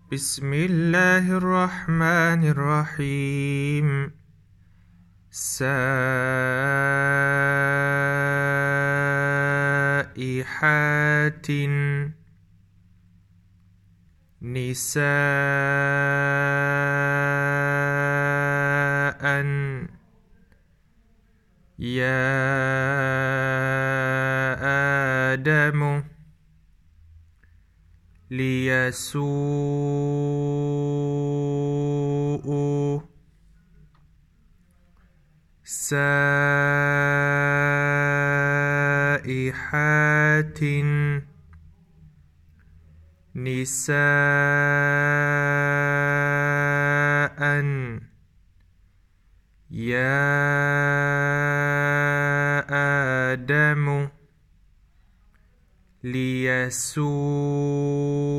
بسم الله الرحمن الرحيم سائحات نساء يا آدم ليسوءوا سائحات نساء يا آدم ليسوءوا